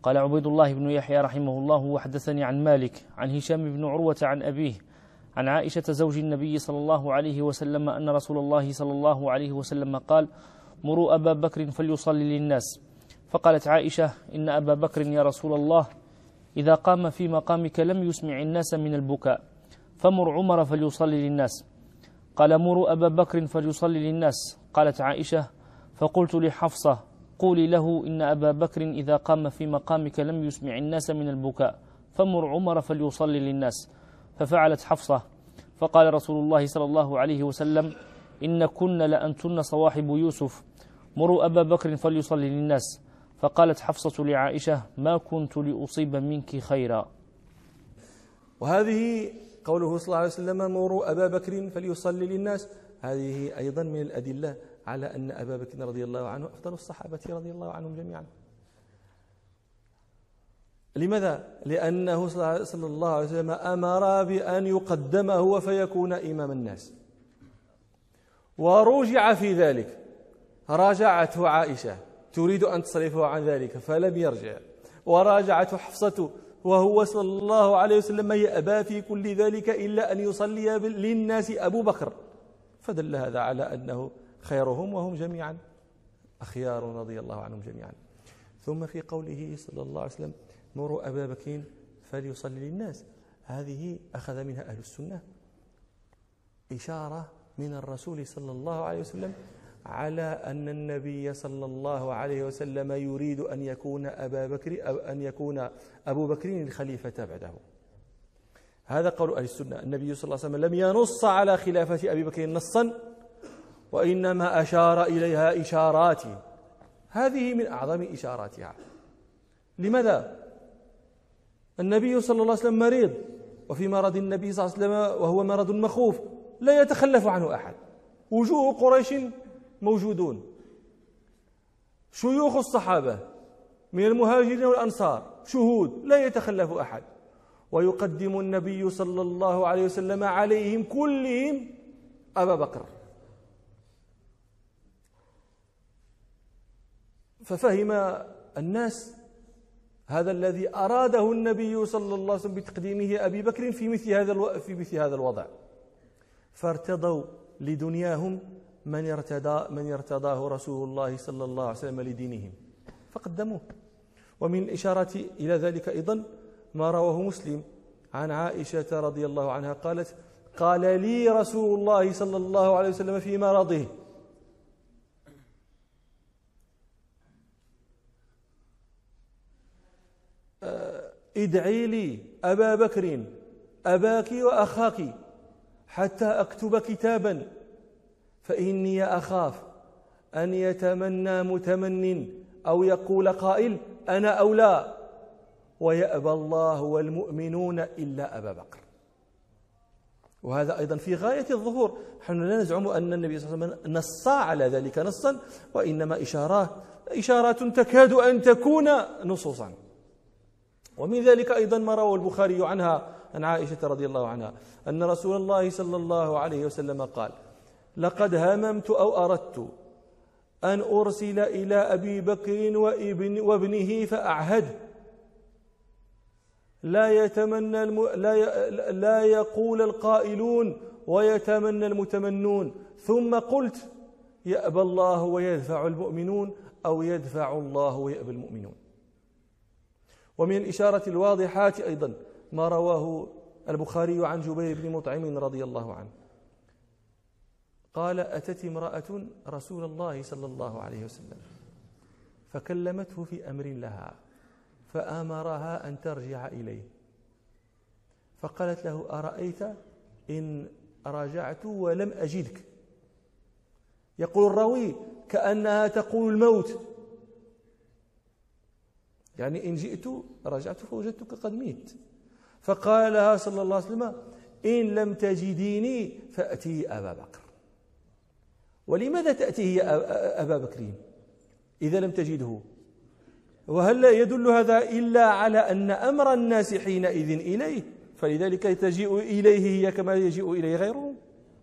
قال عبيد الله بن يحيى رحمه الله: وحدثني عن مالك عن هشام بن عروة عن أبيه عن عائشة زوج النبي صلى الله عليه وسلم أن رسول الله صلى الله عليه وسلم قال: مروا أبا بكر فليصلي للناس. فقالت عائشة: إن أبا بكر يا رسول الله إذا قام في مقامك لم يسمع الناس من البكاء، فمر عمر فليصلي للناس. قال: مروا أبا بكر فليصلي للناس. قالت عائشة: فقلت لحفصة: قولي له إن أبا بكر إذا قام في مقامك لم يسمع الناس من البكاء، فمر عمر فليصلي للناس. ففعلت حفصة. فقال رسول الله صلى الله عليه وسلم: إن كن لأنتن صواحب يوسف، مروا أبا بكر فليصلي للناس. فقالت حفصة لعائشة: ما كنت لأصيب منك خيرا. وهذه قوله صلى الله عليه وسلم: مروا أبا بكر فليصلي للناس، هذه أيضا من الأدلة على أن أبا بكر رضي الله عنه أفضل الصحابة رضي الله عنهم جميعا. لماذا؟ لأنه صلى الله عليه وسلم أمر بأن يقدم هو فيكون إمام الناس، ورجع في ذلك، راجعته عائشة تريد أن تصرفه عن ذلك فلم يرجع، وراجعته حفصة وهو صلى الله عليه وسلم يأبى في كل ذلك إلا أن يصلي للناس أبو بكر، فدل هذا على أنه خيرهم وهم جميعا أخيار رضي الله عنهم جميعا. ثم في قوله صلى الله عليه وسلم: مروا أبا بكر فليصلي للناس، هذه أخذ منها أهل السنة إشارة من الرسول صلى الله عليه وسلم على أن النبي صلى الله عليه وسلم يريد أن يكون أبو بكر الخليفة بعده. هذا قول أهل السنة. النبي صلى الله عليه وسلم لم ينص على خلافة أبي بكر نصا، وإنما أشار إليها إشارات، هذه من أعظم إشاراتها. لماذا؟ النبي صلى الله عليه وسلم مريض، وفي مرض النبي صلى الله عليه وسلم وهو مرض مخوف لا يتخلف عنه أحد، وجوه قريش موجودون، شيوخ الصحابة من المهاجرين والأنصار شهود، لا يتخلف أحد، ويقدم النبي صلى الله عليه وسلم عليهم كلهم أبا بكر. ففهم الناس هذا الذي أراده النبي صلى الله عليه وسلم بتقديمه أبي بكر في مثل هذا الوضع، فارتضوا لدنياهم من ارتضاه رسول الله صلى الله عليه وسلم لدينهم فقدموه. ومن الإشارة إلى ذلك أيضا ما رواه مسلم عن عائشة رضي الله عنها قالت: قال لي رسول الله صلى الله عليه وسلم في مرضه: ادعي لي أبا بكر أباك وأخاك حتى أكتب كتابا، فإني أخاف أن يتمنى متمن أو يقول قائل أنا أولى، ويأبى الله والمؤمنون إلا أبا بكر. وهذا أيضا في غاية الظهور، نحن لا نزعم أن النبي صلى الله عليه وسلم نص على ذلك نصا، وإنما إشارات تكاد أن تكون نصوصا. ومن ذلك أيضا ما روى البخاري عنها عن عائشة رضي الله عنها أن رسول الله صلى الله عليه وسلم قال: لقد هممت أو أردت أن أرسل إلى أبي بكر وابنه فأعهد لا يقول القائلون ويتمنى المتمنون، ثم قلت: يأبى الله ويدفع المؤمنون، أو يدفع الله ويأبى المؤمنون. ومن الإشارة الواضحات أيضا ما رواه البخاري عن جبير بن مطعم رضي الله عنه قال: أتت امرأة رسول الله صلى الله عليه وسلم فكلمته في أمر لها، فأمرها أن ترجع إليه، فقالت له: أرأيت إن رجعت ولم أجدك؟ يقول الراوي كأنها تقول الموت، يعني إن جئت رجعت فوجدتك قد ميت. فقال لها صلى الله عليه وسلم: إن لم تجديني فأتي أبا بكر. ولماذا تأتيه أبا بكر إذا لم تجده؟ وهل لا يدل هذا إلا على أن أمر الناس حينئذ إليه، فلذلك تجيء إليه هي كما يجيء إليه غيره.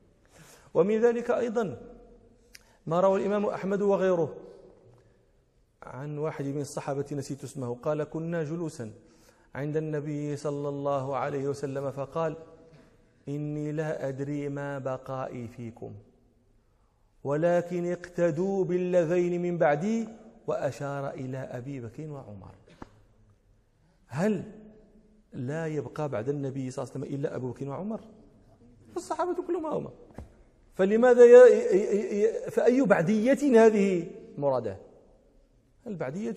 ومن ذلك أيضا ما روى الإمام أحمد وغيره عن واحد من الصحابة نسيت اسمه قال: كنا جلوسا عند النبي صلى الله عليه وسلم فقال: إني لا أدري ما بقائي فيكم، ولكن اقتدوا بالذين من بعدي، وأشار إلى أبي بكر وعمر. هل لا يبقى بعد النبي صلى الله عليه وسلم إلا أبو بكر وعمر؟ الصحابة كلهم هما، فلماذا فأي بعدية هذه مرادة؟ البعدية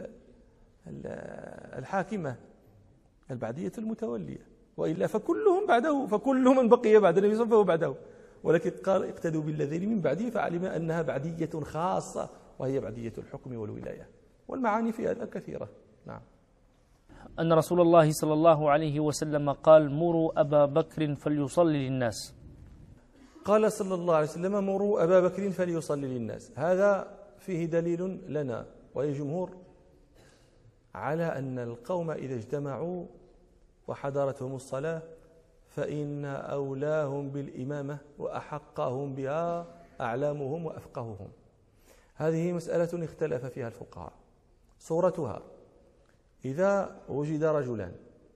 الحاكمة، البعدية المتولية، وإلا فكلهم بعده، فكل من بقي بعد النبي صلى الله عليه وسلم فهو بعده، ولكن قال: اقتدوا بالذين من بعده، فعلم أنها بعدية خاصة وهي بعدية الحكم والولاية، والمعاني في هذا كثيرة. نعم. أن رسول الله صلى الله عليه وسلم قال: مروا أبا بكر فليصلي للناس. قال صلى الله عليه وسلم: مروا أبا بكر فليصلي للناس. هذا فيه دليل لنا وللجمهور على أن القوم إذا اجتمعوا وحضرتهم الصلاة فإن أولاهم بالإمامة وأحقهم بها أعلامهم وأفقههم. هذه مسألة اختلف فيها الفقهاء. صورتها: إذا وجد رجلان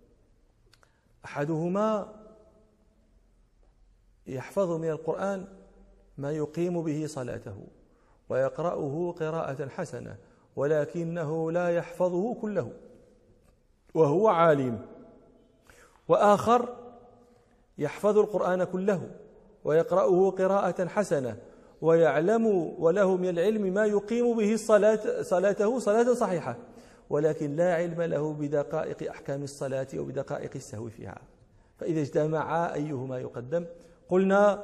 أحدهما يحفظ من القرآن ما يقيم به صلاته ويقرأه قراءة حسنة، ولكنه لا يحفظه كله وهو عالم، وآخر يحفظ القرآن كله ويقرأه قراءة حسنة ويعلم وله من العلم ما يقيم به صلاته صلاة صحيحة، ولكن لا علم له بدقائق أحكام الصلاة وبدقائق السهو فيها. فإذا اجتمعا أيهما يقدم؟ قلنا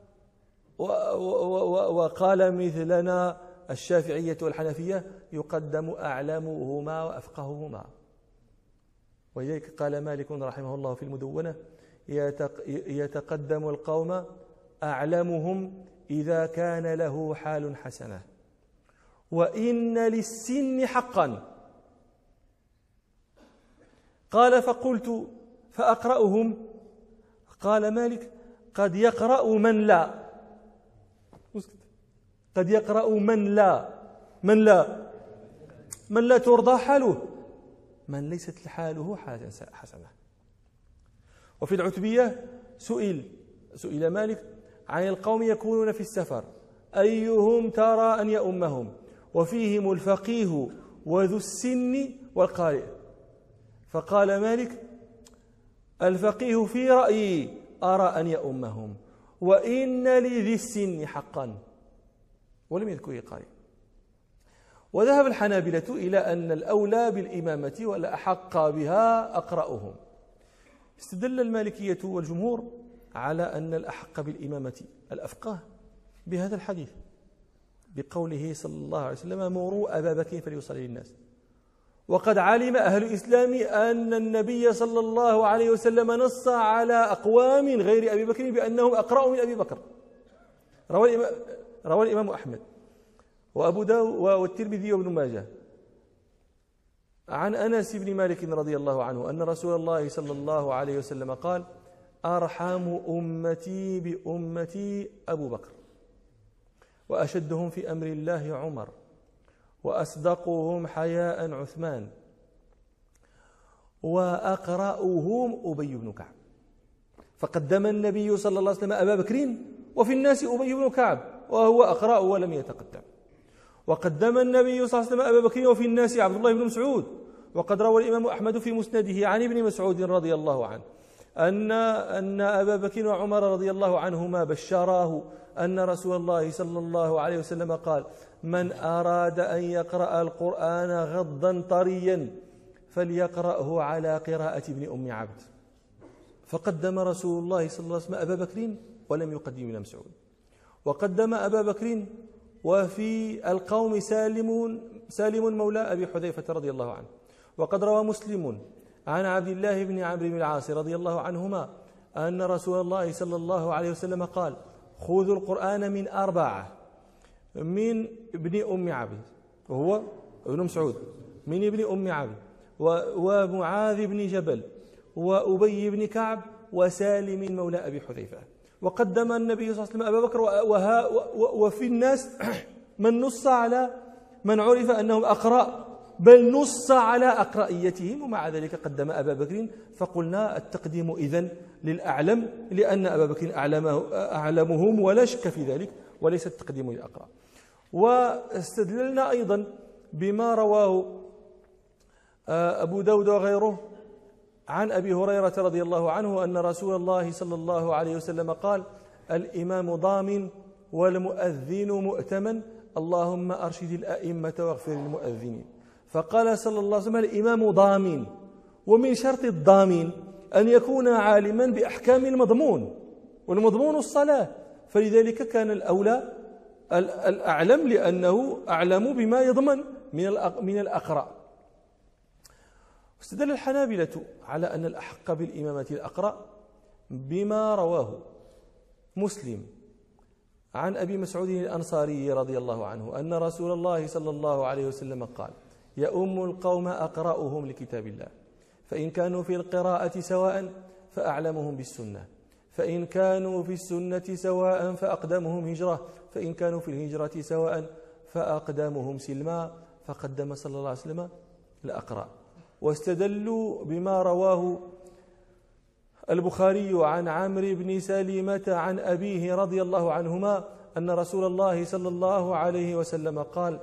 وقال مثلنا الشافعية والحنفية: يقدم أعلمهما وأفقههما. ولذلك قال مالك رحمه الله في المدونة: يتقدم القوم أعلمهم إذا كان له حال حسنة، وإن للسن حقا. قال: فقلت فأقرأهم؟ قال مالك: قد يقرأ من لا، قد يقرأ من لا ترضى حاله، من ليست حاله حسنة. وفي العتبية سئل مالك عن القوم يكونون في السفر أيهم ترى أن يؤمهم، وفيهم الفقيه وذو السن والقارئ، فقال مالك: الفقيه في رأيي أرى أن يؤمهم، وإن لذي السن حقا، ولم يذكر القارئ. وذهب الحنابلة إلى أن الأولى بالإمامة والأحق بها أقرأهم. استدل المالكية والجمهور على أن الأحق بالإمامة الأفقه بهذا الحديث بقوله صلى الله عليه وسلم: مروا أبا بكر فليصلي للناس. وقد علم أهل الإسلام أن النبي صلى الله عليه وسلم نص على أقوام غير أبي بكر بأنهم أقرأ من أبي بكر. روى الإمام أحمد وأبو داود والترمذي وابن ماجه عن أنس بن مالك رضي الله عنه أن رسول الله صلى الله عليه وسلم قال: أرحم أمتي بأمتي أبو بكر، وأشدهم في أمر الله عمر، وأصدقهم حياء عثمان، وأقرأهم أبي بن كعب. فقدم النبي صلى الله عليه وسلم أبا بكر وفي الناس أبي بن كعب وهو أقرأ ولم يتقدم. وقدم النبي صلى الله عليه وسلم أبا بكر وفي الناس عبد الله بن مسعود. وقد روى الإمام أحمد في مسنده عن ابن مسعود رضي الله عنه أن أبا بكر وعمر رضي الله عنهما بشراه أن رسول الله صلى الله عليه وسلم قال: من أراد أن يقرأ القرآن غضا طريا فليقرأه على قراءة ابن أم عبد. فقدم رسول الله صلى الله عليه وسلم أبا بكر ولم يقدم ابن مسعود، وقدم أبا بكر وفي القوم سالم مولى أبي حذيفة رضي الله عنه. وقد روى مسلم عن عبد الله بن عمرو بن العاص رضي الله عنهما أن رسول الله صلى الله عليه وسلم قال: خذوا القرآن من أربعة: من ابن أم عبد وهو ابن مسعود، من ابن أم عبد، ومعاذ بن جبل، وأبي بن كعب، وسالم مولى أبي حذيفة. وقدم النبي صلى الله عليه وسلم أبا بكر وفي الناس من نص على من عرف أنهم أقرأ، بل نص على أقرأيتهم، ومع ذلك قدم أبا بكر. فقلنا التقديم إذن للأعلم، لأن أبا بكر أعلمهم ولا شك في ذلك، وليس التقديم للأقرأ. واستدللنا أيضا بما رواه أبو داود وغيره عن أبي هريرة رضي الله عنه أن رسول الله صلى الله عليه وسلم قال: الإمام ضامن والمؤذن مؤتمن، اللهم أرشد الأئمة واغفر للمؤذنين. فقال صلى الله عليه وسلم: الإمام ضامن، ومن شرط الضامن أن يكون عالما بأحكام المضمون، والمضمون الصلاة، فلذلك كان الأولى الأعلم، لأنه أعلم بما يضمن من الأقرأ. استدل الحنابلة على أن الأحق بالإمامة الأقرأ بما رواه مسلم عن أبي مسعود الأنصاري رضي الله عنه أن رسول الله صلى الله عليه وسلم قال: يؤم القوم أقرأهم لكتاب الله، فإن كانوا في القراءة سواء فأعلمهم بالسنة، فإن كانوا في السنة سواء فأقدمهم هجرة، فإن كانوا في الهجرة سواء فأقدمهم سلما. فقدم صلى الله عليه وسلم الأقرأ. واستدلوا بما رواه البخاري عن عمرو بن سلمة عن أبيه رضي الله عنهما أن رسول الله صلى الله عليه وسلم قال: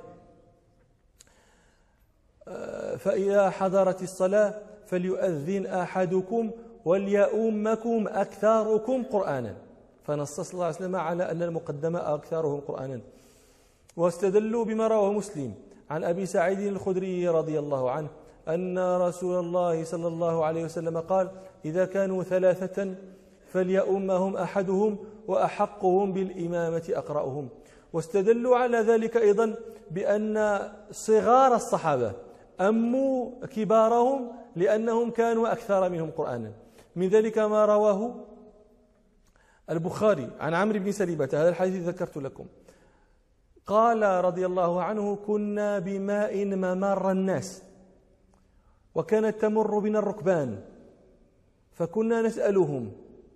فإذا حضرت الصلاة فليؤذن أحدكم وليؤمكم أكثركم قرآنا. فنص صلى الله عليه وسلم على أن المقدم أكثرهم قرآنا. واستدلوا بما رواه مسلم عن أبي سعيد الخدري رضي الله عنه أن رسول الله صلى الله عليه وسلم قال: إذا كانوا ثلاثة فليؤمهم أحدهم وأحقهم بالإمامة أقرأهم. واستدلوا على ذلك أيضا بأن صغار الصحابة أموا كبارهم لأنهم كانوا أكثر منهم قرآنا. من ذلك ما رواه البخاري عن عمرو بن سلمة، هذا الحديث ذكرت لكم، قال رضي الله عنه: كنا بماء ممر الناس، وكانت تمر بنا الركبان، فكنا نسألهم: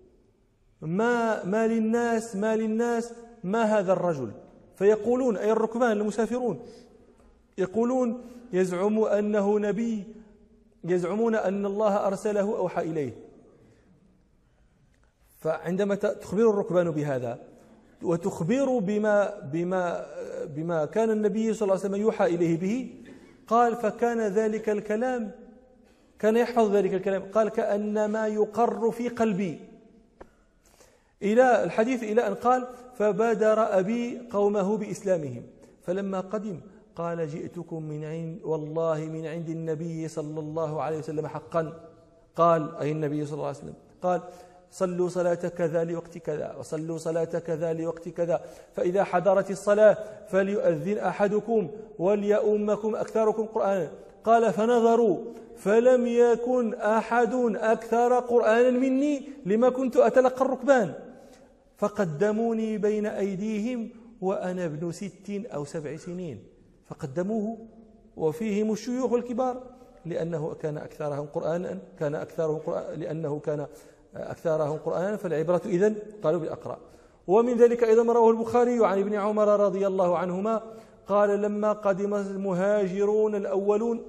ما للناس ما هذا الرجل؟ فيقولون، أي الركبان المسافرون، يقولون: يزعم أنه نبي، يزعمون أن الله أرسله أوحى إليه. فعندما تخبر الركبان بهذا وتخبر بما كان النبي صلى الله عليه وسلم يوحى إليه به، قال: فكان ذلك الكلام، كان يحفظ ذلك الكلام، قال: كأنما يقر في قلبي، إلى الحديث إلى أن قال: فبادر أبي قومه بإسلامهم، فلما قدم قال: جئتكم والله من عند النبي صلى الله عليه وسلم حقا. قال: أي النبي صلى الله عليه وسلم، قال: صلوا صلاة كذا لوقت كذا، وصلوا صلاة كذا لوقت كذا، فإذا حضرت الصلاة فليؤذن أحدكم وليؤمكم أكثركم قرآنا. قال: فنظروا فلم يكن أحد أكثر قرآنا مني لما كنت أتلقى الركبان، فقدموني بين أيديهم وأنا ابن 6 أو 7 سنين، فقدموه وفيهم الشيوخ الكبار لأنه كان أكثرهم قرآنا، لأنه كان أكثرهم قرآنا، فالعبرة إذن قالوا بالأقرأ. ومن ذلك أيضا ما رواه البخاري عن ابن عمر رضي الله عنهما قال: لما قدم المهاجرون الأولون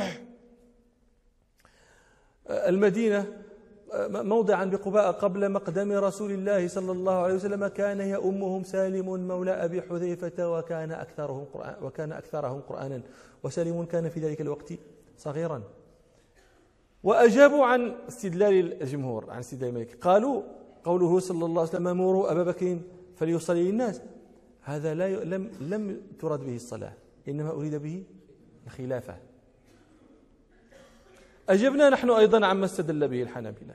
المدينة موضعا بقباء قبل مقدم رسول الله صلى الله عليه وسلم، كان يؤمهم سالم مولى أبي حذيفة وكان أكثرهم قرآنا، وسالم كان في ذلك الوقت صغيرا. وأجابوا عن استدلال الجمهور، عن استدلال المالك، قالوا: قوله صلى الله عليه وسلم: مروا أبا بكر فليصلي للناس، هذا لم ترد به الصلاة، إنما أريد به الخلافة. أجبنا نحن أيضا عما استدل به الحنابلة.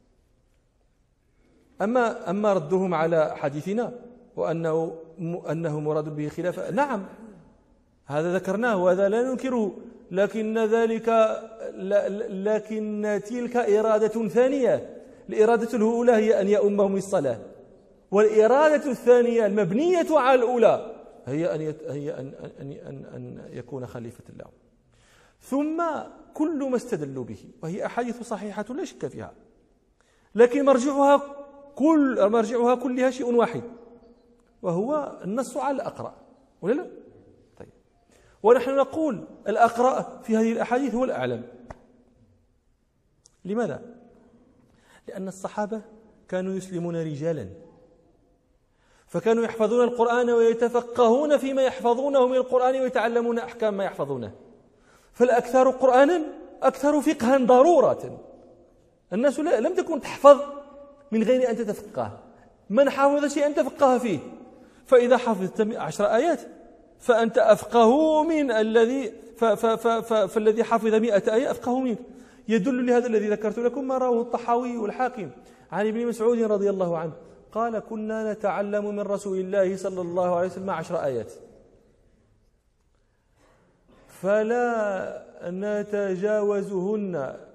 أما ردهم على حديثنا وأنه مراد به خلافة، نعم هذا ذكرناه وهذا لا ننكره، لكن تلك إرادة ثانية. الإرادة الأولى هي أن يؤمهم الصلاة، والإرادة الثانية المبنية على الأولى هي أن يكون خليفة الله. ثم كل ما استدلوا به وهي أحاديث صحيحة لا شك فيها، لكن مرجعها كلها شيء واحد، وهو النص على الأقرأ، ولا لا؟ طيب. ونحن نقول الأقرأ في هذه الأحاديث هو الأعلم. لماذا؟ لأن الصحابة كانوا يسلمون رجالا، فكانوا يحفظون القرآن ويتفقهون فيما يحفظونه من القرآن ويتعلمون أحكام ما يحفظونه، فالأكثر قرآنا أكثر فقها ضرورة. الناس لم تكن تحفظ من غير أن تتفقه، من حافظ شيئا تفقه فيه، فإذا حفظت 10 آيات فأنت أفقه من الذي فالذي حفظ 100 آية أفقه منك. يدل لهذا الذي ذكرت لكم ما رواه الطحاوي والحاكم عن ابن مسعود رضي الله عنه قال: كنا نتعلم من رسول الله صلى الله عليه وسلم 10 آيات فلا نتجاوزهن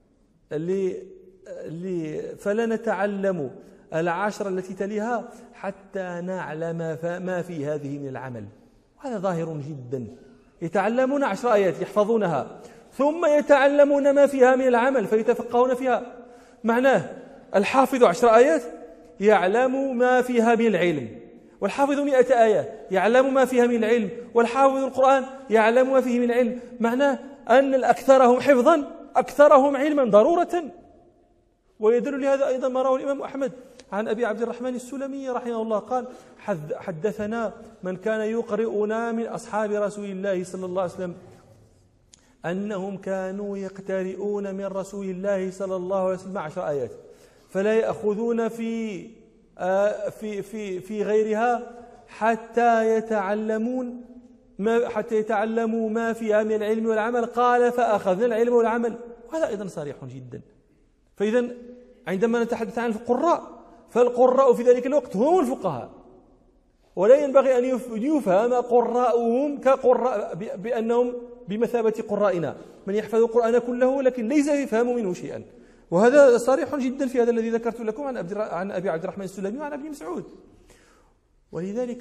فلا نتعلم 10 التي تليها حتى نعلم ما في هذه من العمل. وهذا ظاهر جدا. يتعلمون 10 آيات يحفظونها ثم يتعلمون ما فيها من العمل فيتفقهون فيها. معناه الحافظ 10 آيات يعلم ما فيها من العلم، والحافظ 100 آية يعلم ما فيها من العلم، والحافظ القرآن يعلم ما فيه من العلم. معناه أن الأكثرهم حفظا أكثرهم علما ضرورة. ويدل لهذا أيضا ما رواه الإمام أحمد عن أبي عبد الرحمن السلمي رحمه الله قال: حدثنا من كان يقرئنا من أصحاب رسول الله صلى الله عليه وسلم أنهم كانوا يقترئون من رسول الله صلى الله عليه وسلم 10 آيات فلا يأخذون في غيرها حتى يتعلموا ما فيها من العلم والعمل. قال: فأخذنا العلم والعمل. وهذا أيضا صريح جدا. فإذا عندما نتحدث عن القراء فالقراء في ذلك الوقت هم الفقهاء، ولا ينبغي أن يفهم قراءهم كقراء بأنهم بمثابة قرائنا، من يحفظ القرآن كله لكن ليس يفهم منه شيئا. وهذا صريح جدا في هذا الذي ذكرت لكم عن أبي عبد الرحمن السلمي وعن ابن مسعود. ولذلك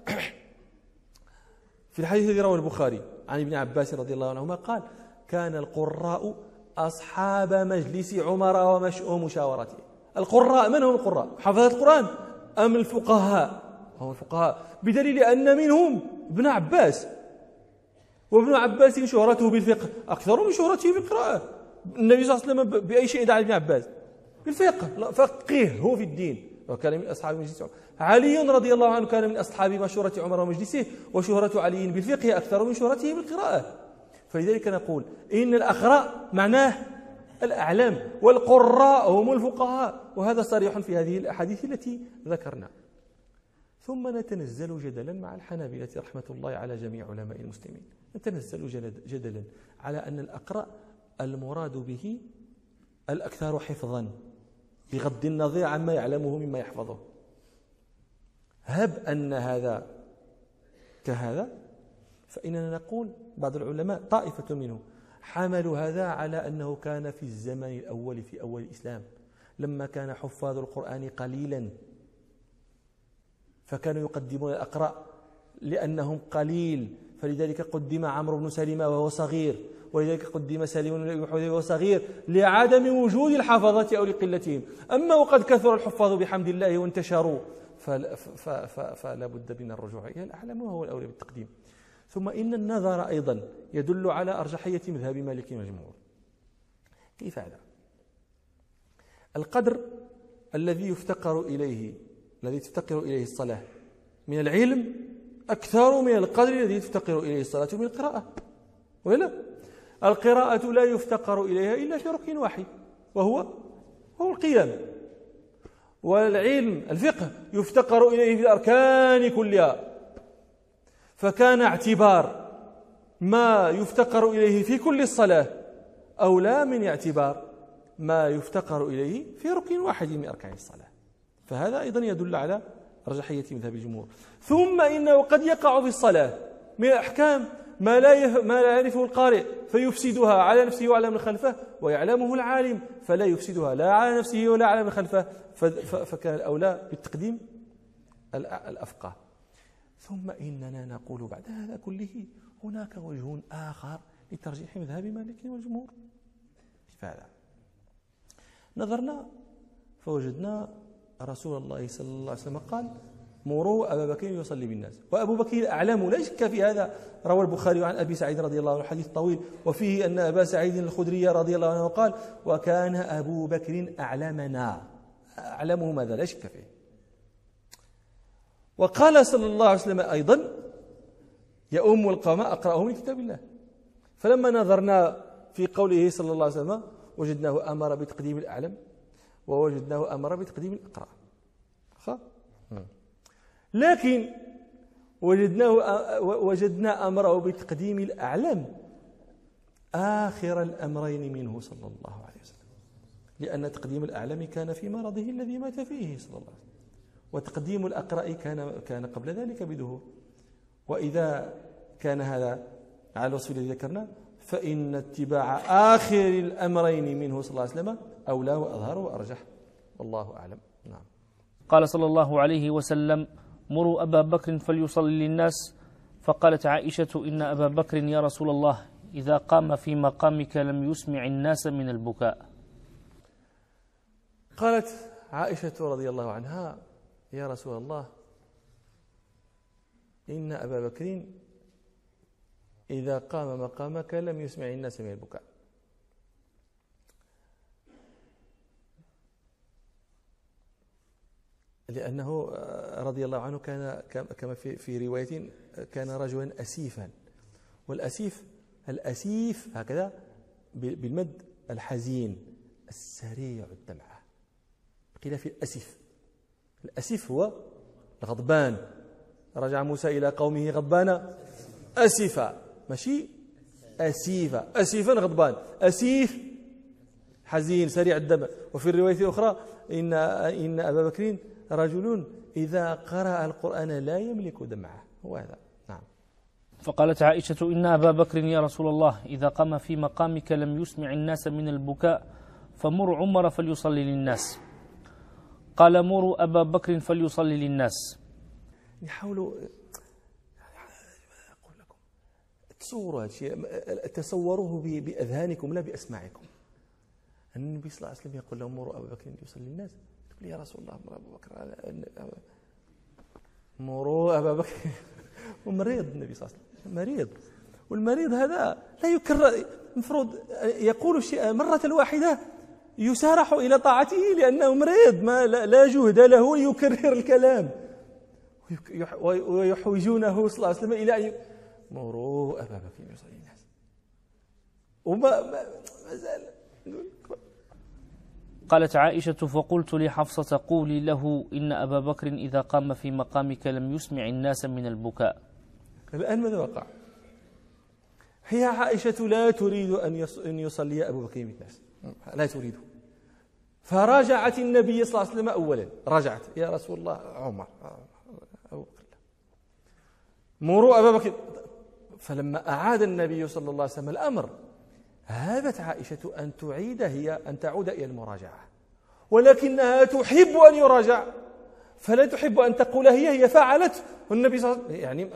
في الحديث الذي رواه البخاري عن ابن عباس رضي الله عنهما قال: كان القراء أصحاب مجلس عمر ومشاورته. القراء من هم القراء؟ حفظة القرآن أم الفقهاء؟ هم الفقهاء، بدليل أن منهم ابن عباس، وابن عباس شهرته بالفقه أكثر من شهرته بالقراءة. النبي صلى الله عليه وسلم بأي شيء دعا ابن عباس؟ بالفقه، فقهه في الدين، وكان من أصحاب مجلس عمر. علي رضي الله عنه كان من أصحاب مشورة عمر ومجلسه، وشهرة علي بالفقه أكثر من شهرته بالقراءة. فلذلك نقول إن الأقراء معناه الأعلام، والقراء هم الفقهاء، وهذا صريح في هذه الأحاديث التي ذكرنا. ثم نتنزل جدلا مع الحنابلة رحمة الله على جميع علماء المسلمين، نتنزل جدلا على أن الأقراء المراد به الأكثر حفظا بغض النظر عما يعلمه مما يحفظه. هب أن هذا كهذا، فإننا نقول بعض العلماء طائفة منهم حملوا هذا على أنه كان في الزمن الأول في أول الإسلام لما كان حفاظ القرآن قليلا، فكانوا يقدمون الأقراء لأنهم قليل، فلذلك قدم عمرو بن سلمة وهو صغير، ولذلك قدم سالم بن حذيفة وهو صغير لعدم وجود الحفظة أو لقلتهم. أما وقد كثر الحفاظ بحمد الله وانتشروا فلا بد من الرجوع إلى الأعلم، وهو الأولى بالتقديم. ثم إن النظر أيضا يدل على أرجحية مذهب مالك والجمهور. كيف هذا؟ القدر الذي تفتقر إليه الصلاة من العلم أكثر من القدر الذي تفتقر إليه الصلاة من القراءة، ولا؟ القراءة لا يفتقر إليها إلا في ركن واحد، وهو القيام. والعلم الفقه يفتقر إليه في الأركان كلها، فكان اعتبار ما يفتقر إليه في كل الصلاة أولى من اعتبار ما يفتقر إليه في ركن واحد من أركان الصلاة. فهذا أيضا يدل على رجحية مذهب الجمهور. ثم إنه قد يقع في الصلاة من الأحكام ما لا يعرفه القارئ فيفسدها على نفسه وعلى من خلفه، ويعلمه العالم فلا يفسدها لا على نفسه ولا على من خلفه، فكان الأولى بالتقديم الأفقه. ثم إننا نقول بعد هذا كله هناك وجه آخر لترجيح مذهب مالك والجمهور. فهذا نظرنا فوجدنا رسول الله صلى الله عليه وسلم قال: مروا أبا بكر يصلي بالناس. وأبو بكر أعلم لا شك في هذا. روى البخاري عن أبي سعيد رضي الله عنه حديث طويل، وفيه أن أبا سعيد الخدري رضي الله عنه قال: وكان أبو بكر أعلمنا، أعلمهم هذا لا شك فيه. وقال صلى الله عليه وسلم أيضا: يؤم القوم أقرأهم من كتاب الله. فلما نظرنا في قوله صلى الله عليه وسلم وجدناه أمر بتقديم الأعلم، ووجدناه أمر بتقديم الأقرأ. لكن وجدنا أمره بتقديم الأعلم آخر الأمرين منه صلى الله عليه وسلم، لأن تقديم الأعلم كان في مرضه الذي مات فيه صلى الله عليه وسلم، وتقديم الأقرأ كان قبل ذلك بدهور. وإذا كان هذا على الوصف الذي ذكرنا، فإن اتباع آخر الأمرين منه صلى الله عليه وسلم أولى وأظهر وأرجح، والله أعلم. نعم. قال صلى الله عليه وسلم: مروا أبا بكر فليصلي للناس. فقالت عائشة: إن أبا بكر يا رسول الله إذا قام في مقامك لم يسمع الناس من البكاء. قالت عائشة رضي الله عنها: يا رسول الله إن أبا بكر إذا قام مقامك لم يسمع الناس من البكاء. لأنه رضي الله عنه كان كما في رواية كان رجلا أسيفا، الأسيف هكذا بالمد الحزين السريع الدمعة، قيل في الأسيف هو الغضبان. رجع موسى إلى قومه غضبان أسفا، ماشي أسيفا غضبان، أسيف حزين سريع الدمع. وفي الرواية الأخرى إن أبا بكر رجل إذا قرأ القرآن لا يملك دمعه، هو هذا. نعم. فقالت عائشة: إن أبا بكر يا رسول الله إذا قام في مقامك لم يسمع الناس من البكاء فمر عمر فليصلي للناس. قال: مروا أبا بكر فليصلي للناس. يحاولوا أقول لكم تصوروا هذا الشيء، تصوروه بأذهانكم لا بأسماعكم. النبي صلى الله عليه وسلم يقول لهم: مروا أبا بكر يصلي للناس. تقول: يا رسول الله مر أبو بكر، مروا أبا بكر. ومريض النبي صلى الله عليه وسلم، مريض، والمريض هذا لا يكرر، المفروض يقول الشيء مرة واحدة يسارح إلى طاعته، لأنه مريض ما لا جهد له يكرر الكلام، ويحوجونه صلى الله عليه وسلم إلى أن مروا أبا بكر يصلي الناس. وما زال. قالت عائشة: فقلت لحفصة: قولي له إن أبا بكر إذا قام في مقامك لم يسمع الناس من البكاء. الآن ماذا وقع؟ هي عائشة لا تريد أن يصلي أبو بكر بالناس، لا تريد. فراجعت النبي صلى الله عليه وسلم أولا، رجعت: يا رسول الله عمر أبو بكر مروا أبا بكر. فلما أعاد النبي صلى الله عليه وسلم الأمر هابت عائشة أن تعود إلى المراجعة، ولكنها تحب أن يراجع، فلا تحب أن تقول هي فعلت، والنبي صلى الله عليه وسلم يعني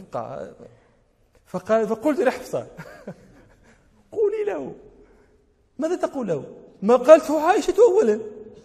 فقلت لحفصة: قولي له. ماذا تقول له؟ ما قالته عائشة أولا.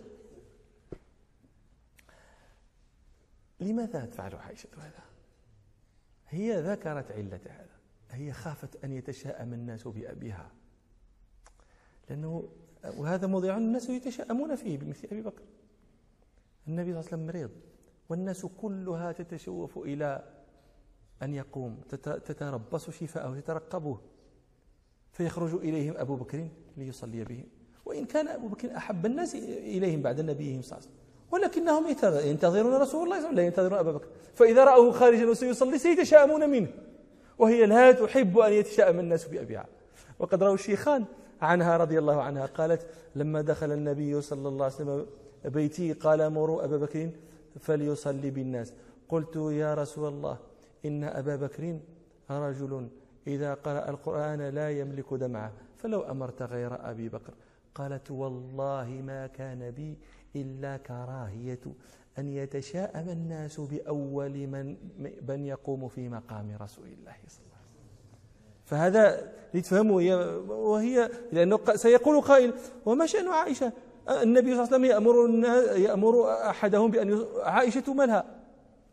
لماذا تفعل عائشة هذا؟ هي ذكرت علة هذا، هي خافت أن يتشاءم الناس بأبيها، لأنه وهذا موضع الناس يتشاءمون فيه بمثل أبي بكر. النبي صلى الله عليه وسلم مريض، والناس كلها تتشوف إلى أن يقوم، تتربص شفاءه، تترقبه، فيخرج إليهم أبو بكر ليصلي بهم، وإن كان أبو بكر أحب الناس إليهم بعد نبيهم صلى الله عليه وسلم، ولكنهم ينتظرون رسول الله صلى الله عليه وسلم، لا ينتظرون أبا بكر. فإذا رأوه خارجا وسيصلي سيتشاءمون منه، وهي لا تحب أن يتشاءم الناس بأبيها. وقد روى الشيخان عنها رضي الله عنها قالت: لما دخل النبي صلى الله عليه وسلم بيتي قال: مروا أبا بكر فليصلي بالناس. قلت: يا رسول الله إن أبا بكر رجل إذا قرأ القرآن لا يملك دمعه، فلو أمرت غير أبي بكر. قالت: والله ما كان بي إلا كراهية أن يتشاءم الناس بأول من يقوم في مقام رسول الله صلى الله عليه وسلم. فهذا لتفهموا، وهي لأنه سيقول قائل: وما شأن عائشة؟ النبي صلى الله عليه وسلم يأمر أحدهم بأن عائشة مالها؟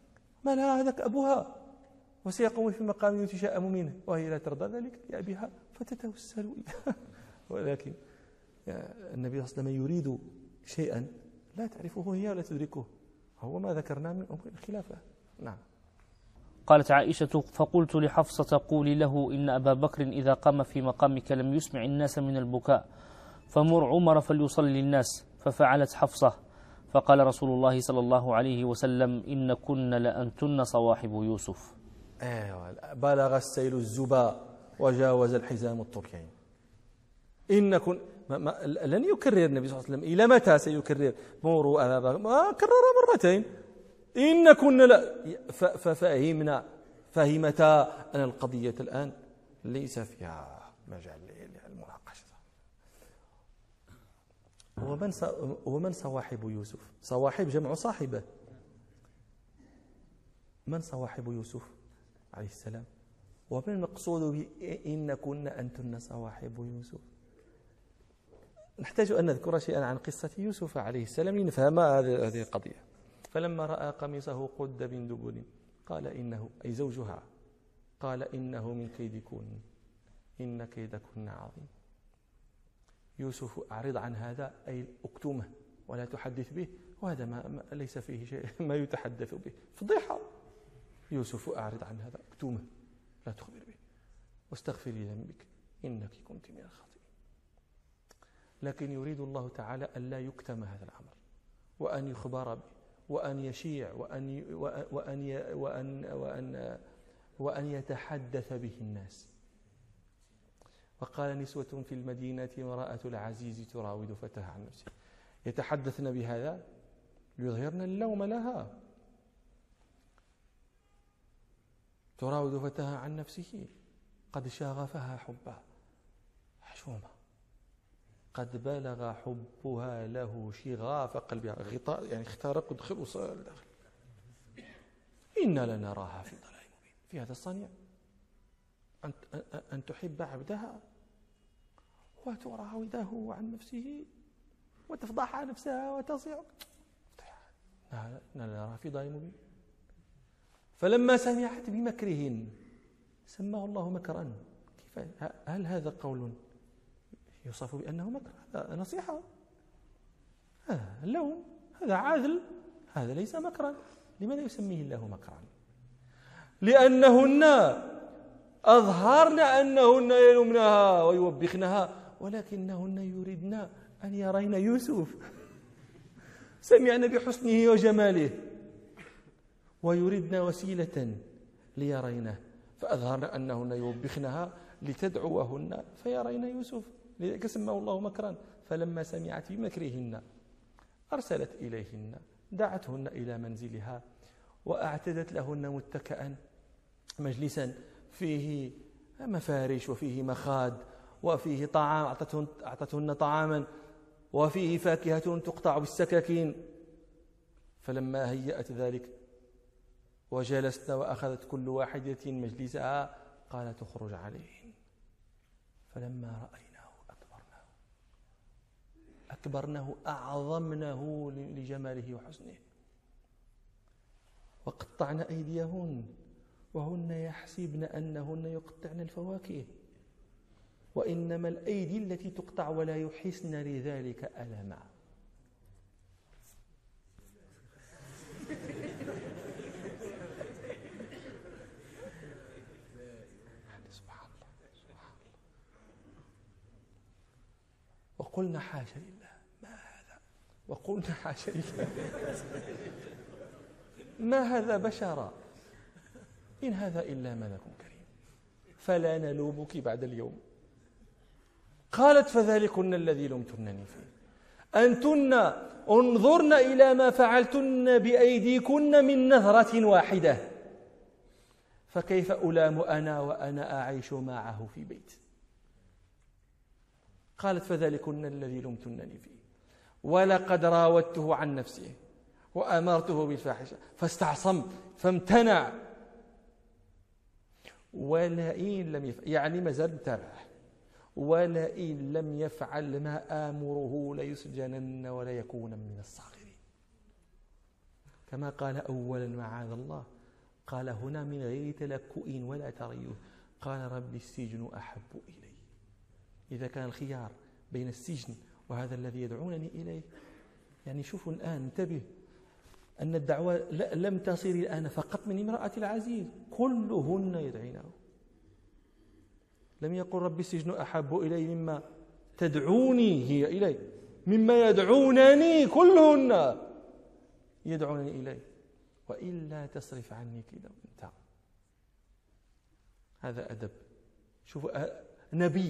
ما لها هذاك أبوها وسيقوم في مقام يتشاءم منه وهي لا ترضى ذلك لأبيها فتتوسل إليه. ولكن النبي صلى الله عليه وسلم يريد شيئا لا تعرفه هي ولا تدركه، هو ما ذكرنا من أمر الخلافة. نعم. قالت عائشة: فقلت لحفصة: قولي له إن أبا بكر إذا قام في مقامك لم يسمع الناس من البكاء، فمر عمر فليصلي الناس. ففعلت حفصة، فقال رسول الله صلى الله عليه وسلم: إن كن لأنتن صواحب يوسف. بلغ السيل الزبا وجاوز الحزام الطريين. إن كن لن يكرر النبي صلى الله عليه وسلم. إلى متى سيكرر؟ مروا أبا بكر، ما كرر مرتين. إن كنا فهمتا أن القضية الآن ليس فيها مجال للمناقشة. ومن صواحب يوسف؟ صواحب جمع صاحبة. من صواحب يوسف عليه السلام؟ ومن المقصود إن كنا أنتن صواحب يوسف؟ نحتاج أن نذكر شيئا عن قصة يوسف عليه السلام لنفهم هذه القضية. فلما رأى قميصه قد من دبر قال إنه، أي زوجها، قال إنه من كيدكن إن كيدكن عظيم. يوسف أعرض عن هذا، أي اكتمه ولا تحدث به، وهذا ما ليس فيه شيء ما يتحدث به، فضيحة. يوسف أعرض عن هذا، اكتمه لا تخبر به، واستغفري ذنبك إنك كنت من الخاطئين. لكن يريد الله تعالى أن لا يكتم هذا الأمر، وأن يخبر به، وأن يشيع، وأن يتحدث به الناس. وقال نسوة في المدينة امرأة العزيز تراود فتاها عن نفسه، يتحدثن بهذا ليظهرن اللوم لها. تراود فتاها عن نفسه قد شغفها حبها، حشومة، قد بلغ حبها له شغاف قلبها، غطاء يعني اخترق ودخل وصل داخل. إنا لنراها في ضلال مبين. في هذا الصنيع أن تحب عبدها وتراوده عن نفسه وتفضح نفسها وتصيع. إنا لنراها في ضلال مبين. فلما سمعت بمكرهن سماه الله مكرا. هل هذا قول يوصف بأنه مكر؟ هذا نصيحة، هذا اللوم، هذا عادل، هذا ليس مكرا. لماذا يسميه الله مكرا؟ لأنهن أظهرن أنهن يلومنها ويوبخنها، ولكنهن يريدن أن يرين يوسف. سمعن بحسنه وجماله ويريدن وسيلة ليرينه، فأظهرن أنهن يوبخنها لتدعوهن فيرين يوسف، لذلك سماه الله مكرا. فلما سمعت بمكرهن أرسلت إليهن، دعتهن إلى منزلها وأعتدت لهن متكئا، مجلسا فيه مفارش وفيه مخاد وفيه طعام، أعطتهن طعاما وفيه فاكهة تقطع بالسكاكين. فلما هيأت ذلك وجلسن وأخذت كل واحدة مجلسها قالت اخرج عليهن. فلما رأيناه أكبرناه أعظمنه لجماله وحسنه، وقطعن أيديهن وهن يحسبن أنهن يقطعن الفواكه، وإنما الأيدي التي تقطع ولا يحسن لذلك ألما. سبحان الله. وقلنا حاشا لله ما هذا، وقلنا حاشا لله ما هذا بشرا إن هذا إلا ملك كريم فلا نلومك بعد اليوم. قالت فذلكن الذي لمتنني فيه، أنتن انظرن إلى ما فعلتن بأيديكن من نظرة واحدة، فكيف ألام أنا وأنا أعيش معه في بيت. قالت فذلكن الذي لمتنني فيه ولقد راودته عن نفسه وأمرته بالفاحشة فاستعصم فامتنع، ولئن لم يفعل، يعني ما زال متابعه، ولئن لم يفعل ما آمره ليسجنن ولا يكون من الصاغرين. كما قال أولا معاذ الله قال هنا من غير تلكؤ ولا تريث، قال رب السجن أحب إلي. إذا كان الخيار بين السجن وهذا الذي يدعونني إليه، يعني شوفوا الآن، انتبه أن الدعوة لم تصل الآن فقط من امرأة العزيز، كلهن يدعينه. لم يقل رب السجن أحب إلي مما تدعوني هي إلي، مما يدعونني كلهن يدعونني إلي، وإلا تصرف عني كذا وانت. هذا أدب. شوفوا نبي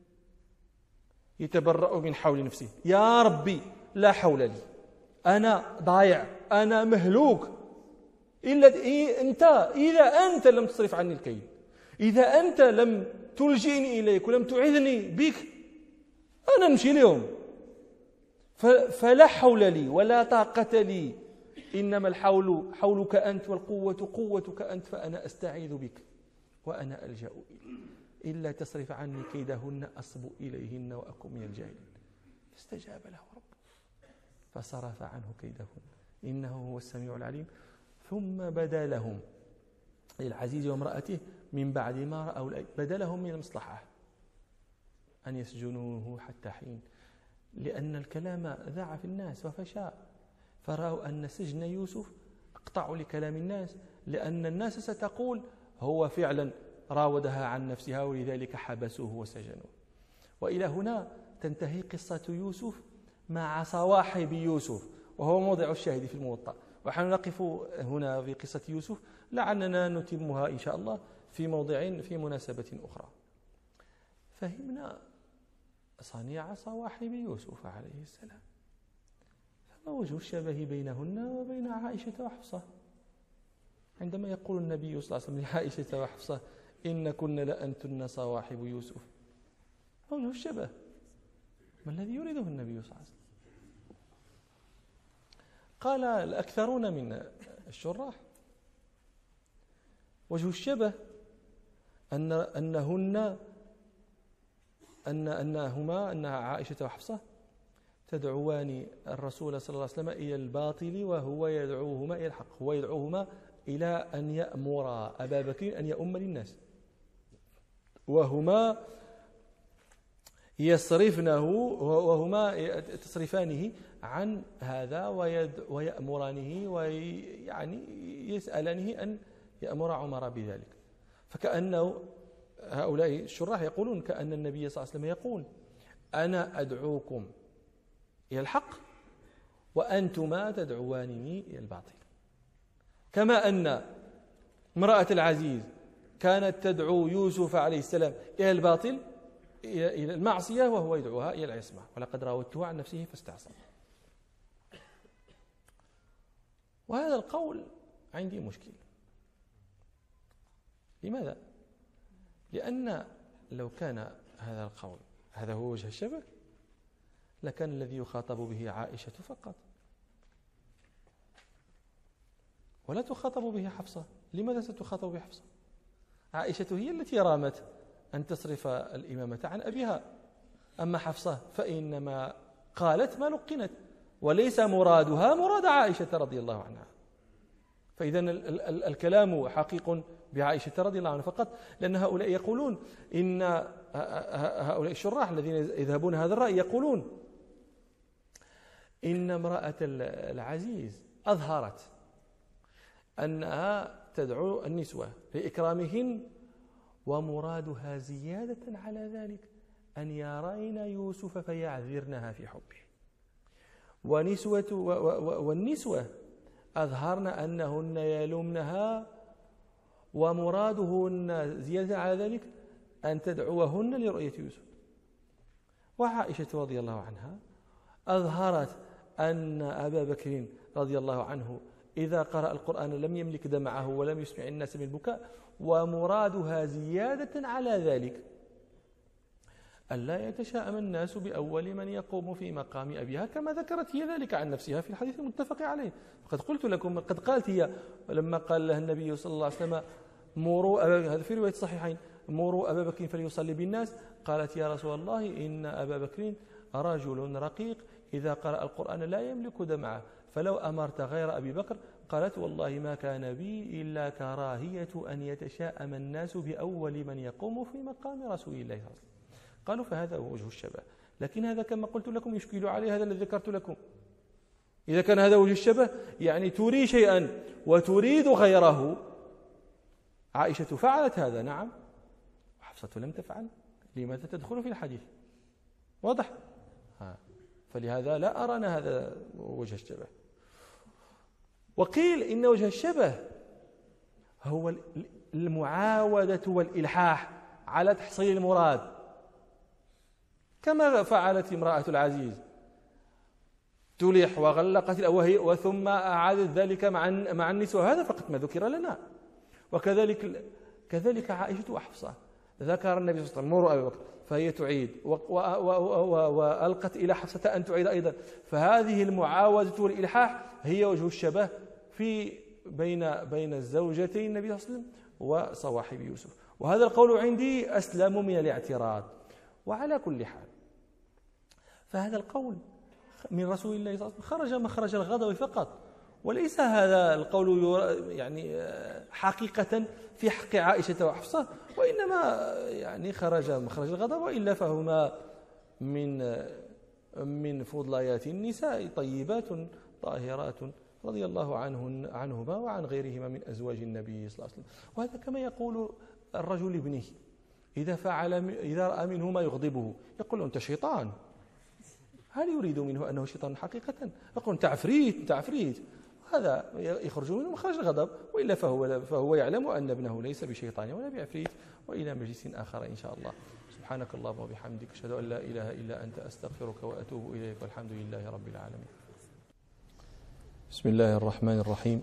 يتبرأ من حول نفسه، يا ربي لا حول لي، أنا ضايع، أنا مهلوك، إلا أنت، إذا أنت لم تصرف عني الكيد، إذا أنت لم تلجئني إليك ولم تعذني بك، أنا نمشي اليوم. فلا حول لي ولا طاقة لي، إنما الحول حولك أنت والقوة قوتك أنت، فأنا أستعيذ بك وأنا ألجأ إليك، إلا تصرف عني كيدهن أصب إليهن وأكن من الجاهلين. فاستجاب له ربه فصرف عنه كيدهن إنه هو السميع العليم. ثم بدا لهم للعزيز وامرأته من بعد ما رأوا بدا لهم من المصلحة أن يسجنوه حتى حين، لأن الكلام ذاع في الناس وفشى، فرأوا أن سجن يوسف أقطع لكلام الناس، لأن الناس ستقول هو فعلا راودها عن نفسها ولذلك حبسوه وسجنوه. وإلى هنا تنتهي قصة يوسف مع صواحب يوسف، وهو موضع الشاهد في الموطأ. ونحن نقف هنا في قصة يوسف، لعلنا نتمها إن شاء الله في موضع في مناسبة أخرى. فهمنا صنيع صواحب يوسف عليه السلام، فما وجه الشبه بينهن وبين عائشة وحفصة؟ عندما يقول النبي صلى الله عليه وسلم لعائشة وحفصة إن كن لأنتن صواحب يوسف، ما وجه الشبه؟ ما الذي يريده النبي صلى الله عليه وسلم؟ قال الأكثرون من الشراح وجه الشبه أنها عائشة وحفصة تدعوان الرسول صلى الله عليه وسلم إلى الباطل وهو يدعوهما إلى الحق، هو يدعوهما إلى أن يأمر أبا بكر أن يؤم للناس، وهما يصرفنه وهما تصرفانه عن هذا ويأمرانه ويعني يسألانه أن يأمر عمر بذلك. فكأنه هؤلاء الشراح يقولون كأن النبي صلى الله عليه وسلم يقول أنا أدعوكم إلى الحق وأنتما تدعوانني إلى الباطل، كما أن امرأة العزيز كانت تدعو يوسف عليه السلام إلى الباطل، إلى المعصية، وهو يدعوها إلى العصمة، ولقد راودته عن نفسه فاستعصم. وهذا القول عندي مشكل. لماذا؟ لأن لو كان هذا القول هذا هو وجه الشبه لكان الذي يخاطب به عائشة فقط، ولا تخاطب به حفصة. لماذا ستخاطب به حفصة؟ عائشة هي التي رامت أن تصرف الإمامة عن أبيها، أما حفصة فإنما قالت ما لقنت، وليس مرادها مراد عائشة رضي الله عنها. فإذا الكلام حقيق بعائشة رضي الله عنها فقط، لأن هؤلاء يقولون إن هؤلاء الشراح الذين يذهبون هذا الرأي يقولون إن امرأة العزيز أظهرت أنها تدعو النسوة لإكرامهن، ومرادها زيادة على ذلك أن يرين يوسف فيعذرنها في حبه. والنسوة أظهرن أنهن يلومنها، ومرادهن زيادة على ذلك أن تدعوهن لرؤية يوسف. وعائشة رضي الله عنها أظهرت أن أبا بكر رضي الله عنه إذا قرأ القرآن لم يملك دمعه ولم يسمع الناس من البكاء، ومرادها زيادة على ذلك ألا يتشاءم الناس بأول من يقوم في مقام أبيها، كما ذكرت هي ذلك عن نفسها في الحديث المتفق عليه. فقد قلت لكم، قد قالت هي لما قال لها النبي صلى الله عليه وسلم مروا هذا في رواية الصحيحين مروا أبا بكر فليصلي بالناس، قالت يا رسول الله إن أبا بكر رجل رقيق إذا قرأ القرآن لا يملك دمعه، فلو أمرت غير أبي بكر قالت والله ما كان بي إلا كراهية أن يتشاءم الناس بأول من يقوم في مقام رسول الله صلى الله عليه وسلم. قالوا فهذا هو وجه الشبه، لكن هذا كما قلت لكم يشكل عليه هذا الذي ذكرت لكم. إذا كان هذا وجه الشبه يعني تري شيئا وتريد غيره. عائشة فعلت هذا نعم، وحفصة لم تفعل، لماذا تدخل في الحديث؟ واضح؟ فلهذا لا أرانا هذا وجه الشبه. وقيل إن وجه الشبه هو المعاودة والإلحاح على تحصيل المراد، كما فعلت امرأة العزيز، تلح وغلقت الأوهي وثم أعادت ذلك مع النسوة. هذا فقط ما ذكر لنا. وكذلك عائشة وحفصة، ذكر النبي صلى الله عليه وسلم مروا أبي بكر فهي تعيد، وألقت إلى حفصة أن تعيد أيضا. فهذه المعاودة والإلحاح هي وجه الشبه بين الزوجتين النبي صلى الله عليه وسلم وصواحب يوسف. وهذا القول عندي أسلم من الاعتراض. وعلى كل حال فهذا القول من رسول الله صلى الله عليه وسلم خرج مخرج الغضب فقط، وليس هذا القول يعني حقيقة في حق عائشة وحفصة، وإنما يعني خرج مخرج الغضب، وإلا فهما من فضليات النساء طيبات طاهرات رضي الله عنهما وعن غيرهما من أزواج النبي صلى الله عليه وسلم. وهذا كما يقول الرجل لابنه إذا رأى منه ما يغضبه يقول أنت شيطان. هل يريد منه أنه شيطان حقيقة؟ يقول أنت عفريت. هذا يخرج منه مخرج الغضب، وإلا فهو يعلم أن ابنه ليس بشيطان ولا بعفريت. وإلى مجلس آخر إن شاء الله. سبحانك اللهم وبحمدك، أشهد أن لا إله إلا أنت، أستغفرك وأتوب إليك، والحمد لله رب العالمين. بسم الله الرحمن الرحيم.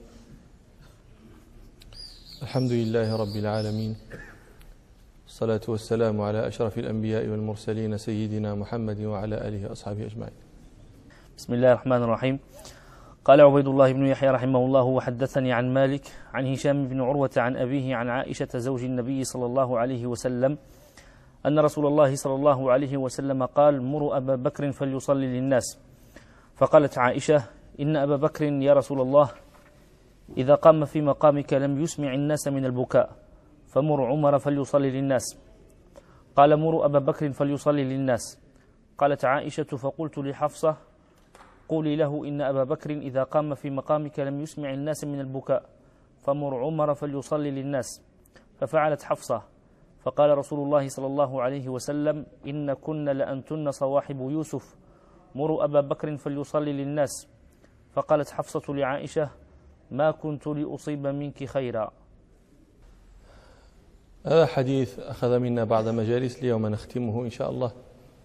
الحمد لله رب العالمين، الصلاة والسلام على أشرف الأنبياء والمرسلين سيدنا محمد وعلى آله وأصحابه أجمعين. بسم الله الرحمن الرحيم. قال عبيد الله بن يحيى رحمه الله: وحدثني عن مالك عن هشام بن عروة عن أبيه عن عائشة زوج النبي صلى الله عليه وسلم أن رسول الله صلى الله عليه وسلم قال: مروا أبا بكر فليصلي للناس. فقالت عائشة: إن أبا بكر يا رسول الله إذا قام في مقامك لم يسمع الناس من البكاء، فمر عمر فليصلي للناس. قال: مروا أبا بكر فليصلي للناس. قالت عائشة: فقلت لحفصة: قولي له إن أبا بكر إذا قام في مقامك لم يسمع الناس من البكاء، فمر عمر فليصلي للناس. ففعلت حفصة. فقال رسول الله صلى الله عليه وسلم: إن كن لأنتن صواحب يوسف، مروا أبا بكر فليصلي للناس. فقالت حفصة لعائشة: ما كنت لأصيب منك خيرا. هذا حديث أخذ منا بعض مجالس، اليوم نختمه إن شاء الله.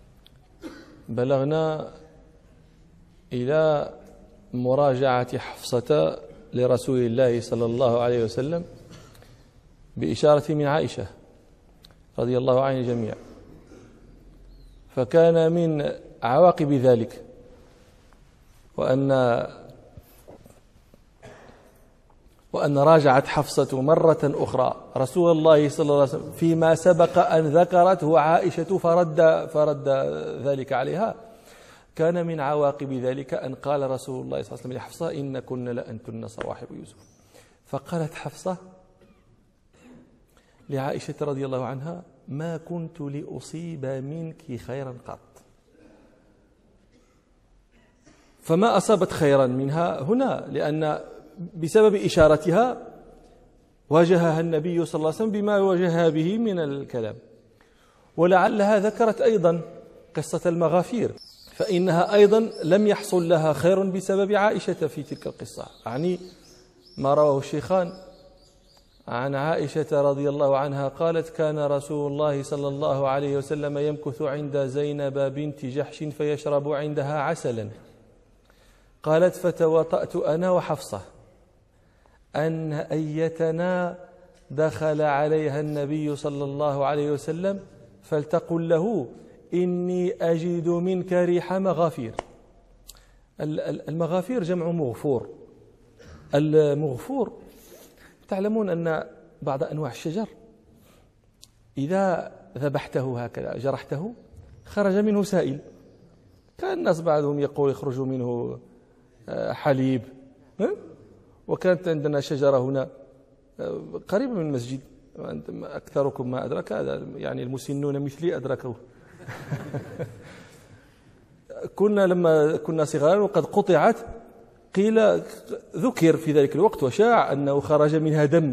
بلغنا إلى مراجعة حفصة لرسول الله صلى الله عليه وسلم بإشارة من عائشة رضي الله عن الجميع. فكان من عواقب ذلك وأن راجعت حفصة مرة أخرى رسول الله صلى الله عليه وسلم فيما سبق أن ذكرته عائشة فرد ذلك عليها. كان من عواقب ذلك أن قال رسول الله صلى الله عليه وسلم لحفصة: إن كن لأنتن صواحب يوسف. فقالت حفصة لعائشة رضي الله عنها: ما كنت لأصيب منك خيرا قط. فما أصابت خيرا منها هنا، لأن بسبب إشارتها واجهها النبي صلى الله عليه وسلم بما واجهها به من الكلام. ولعلها ذكرت أيضا قصة المغافير، فإنها أيضا لم يحصل لها خير بسبب عائشة في تلك القصة. يعني ما رواه الشيخان عن عائشة رضي الله عنها قالت: كان رسول الله صلى الله عليه وسلم يمكث عند زينب بنت جحش فيشرب عندها عسلا. قالت: فتوطأت أنا وحفصة أن أيتنا دخل عليها النبي صلى الله عليه وسلم فلتقل له: إني أجد منك ريح مغافير. المغافير جمع مغفور. المغفور تعلمون أن بعض أنواع الشجر إذا ذبحته هكذا جرحته خرج منه سائل. كان الناس بعضهم يقول يخرج منه حليب، وكانت عندنا شجرة هنا قريبة من المسجد، أكثركم ما أدرك هذا، يعني المسنون مثلي أدركوه. كنا لما كنا صغارا وقد قطعت، قيل ذكر في ذلك الوقت وشاع أنه خرج منها دم.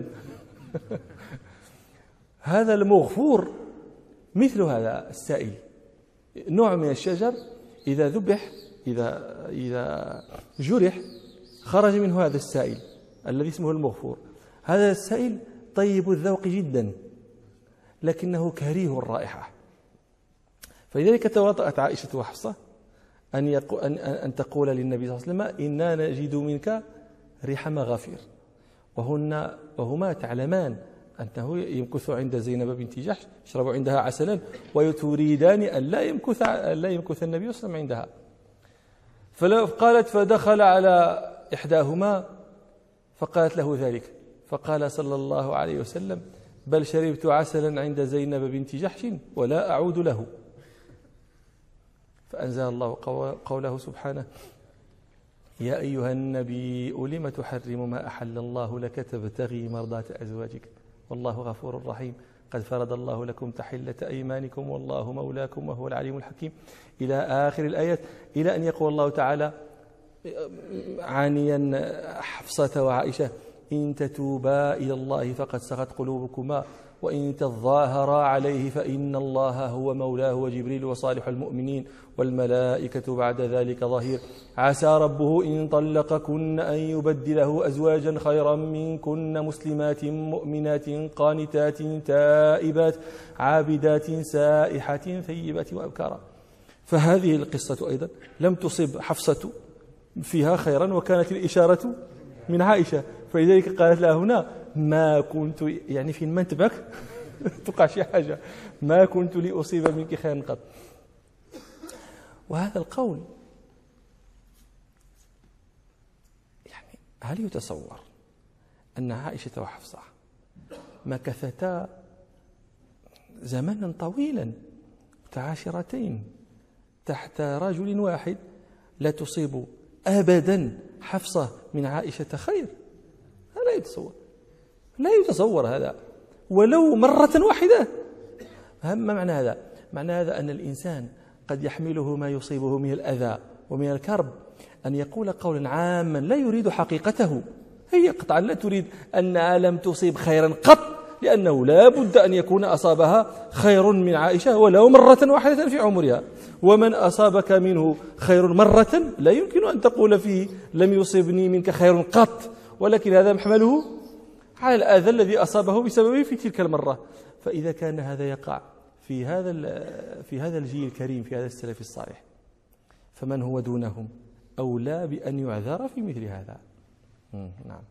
هذا المغفور مثل هذا السائل، نوع من الشجر إذا ذبح، إذا جرح خرج منه هذا السائل الذي اسمه المغفور. هذا السائل طيب الذوق جدا لكنه كريه الرائحة، فلذلك تواطأت عائشة وحفصة أن تقول للنبي صلى الله عليه وسلم إنا نجد منك ريح مغافير، وهما تعلمان أنه يمكث عند زينب بنت جحش، يشرب عندها عسلا، وتريدان أن لا يمكث النبي صلى الله عليه وسلم عندها. فقالت فدخل على إحداهما فقالت له ذلك، فقال صلى الله عليه وسلم بل شربت عسلا عند زينب بنت جحش ولا أعود له. فأنزل الله قوله سبحانه يا أيها النبي لم تحرم ما أحل الله لك تبتغي مرضات أزواجك والله غفور رحيم قد فرض الله لكم تحلة أيمانكم والله مولاكم وهو العليم الحكيم، إلى آخر الآيات، إلى أن يقول الله تعالى عانيا حفصة وعائشة إن تتوبا إلى الله فقد سغت قلوبكما وإن تظاهرا عليه فإن الله هو مولاه وجبريل وصالح المؤمنين والملائكة بعد ذلك ظهير عسى ربه إن طلقكن أن يبدله أزواجا خيرا منكن مسلمات مؤمنات قانتات تائبات عابدات سائحات ثيبات وأبكارا. فهذه القصة أيضا لم تصب حفصة فيها خيرا، وكانت الإشارة من عائشة، فلذلك قالت لها هنا ما كنت، يعني في منتبك تقع شي حاجة، ما كنت لأصيب منك خيرا قط. وهذا القول يعني هل يتصور أن عائشة وحفصة مكثتا زمنا طويلا متعاشرتين تحت رجل واحد لا تصيب أبدا حفصة من عائشة خير؟ هذا لا يتصور هذا ولو مرة واحدة. ما معنى هذا؟ معنى هذا أن الإنسان قد يحمله ما يصيبه من الأذى ومن الكرب أن يقول قولا عاما لا يريد حقيقته. هي قطعا لا تريد أنها لم تصيب خيرا قط، لأنه لا بد أن يكون أصابها خير من عائشة ولو مرة واحدة في عمرها، ومن أصابك منه خير مرة لا يمكن أن تقول فيه لم يصبني منك خير قط، ولكن هذا محمله على الأذى الذي أصابه بسببه في تلك المرة. فإذا كان هذا يقع في هذا الجيل الكريم، في هذا السلف الصالح، فمن هو دونهم أولى بأن يعذر في مثل هذا. نعم.